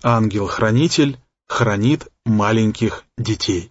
Ангел-хранитель хранит маленьких детей.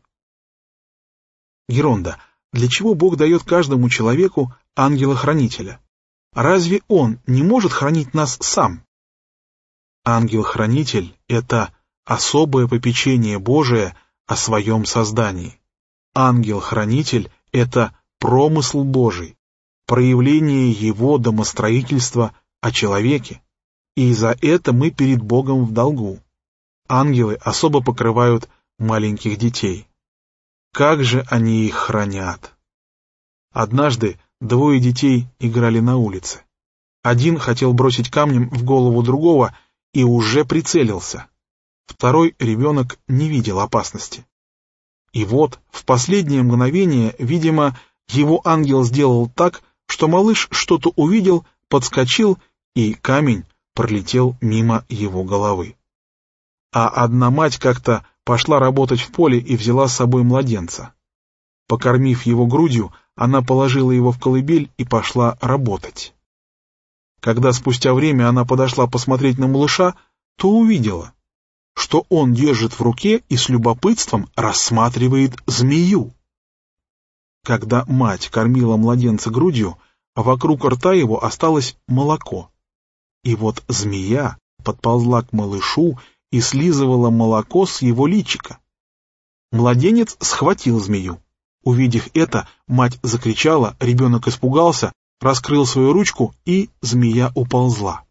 Геронда. Для чего Бог дает каждому человеку ангела-хранителя? Разве он не может хранить нас сам? Ангел-хранитель — это особое попечение Божие о своем создании. Ангел-хранитель — это промысл Божий, проявление Его домостроительства о человеке. И за это мы перед Богом в долгу. Ангелы особо покрывают маленьких детей. Как же они их хранят! Однажды двое детей играли на улице. Один хотел бросить камнем в голову другого и уже прицелился. Второй ребенок не видел опасности. И вот в последнее мгновение, видимо, его ангел сделал так, что малыш что-то увидел, подскочил, и камень пролетел мимо его головы. А одна мать как-то пошла работать в поле и взяла с собой младенца. Покормив его грудью, она положила его в колыбель и пошла работать. Когда спустя время она подошла посмотреть на малыша, то увидела, что он держит в руке и с любопытством рассматривает змею. Когда мать кормила младенца грудью, вокруг рта его осталось молоко. И вот змея подползла к малышу и слизывала молоко с его личика. Младенец схватил змею. Увидев это, мать закричала, ребенок испугался, раскрыл свою ручку, и змея уползла.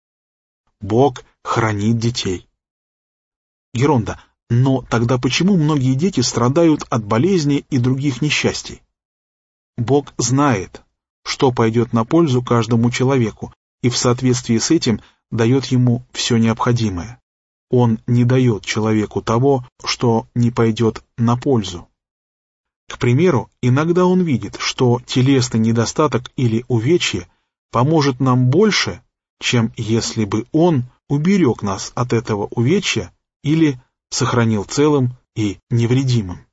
Бог хранит детей. Геронда. Но тогда почему многие дети страдают от болезней и других несчастий? Бог знает, что пойдет на пользу каждому человеку, и в соответствии с этим дает ему все необходимое. Он не дает человеку того, что не пойдет на пользу. К примеру, иногда он видит, что телесный недостаток или увечье поможет нам больше, чем если бы он уберег нас от этого увечья или сохранил целым и невредимым.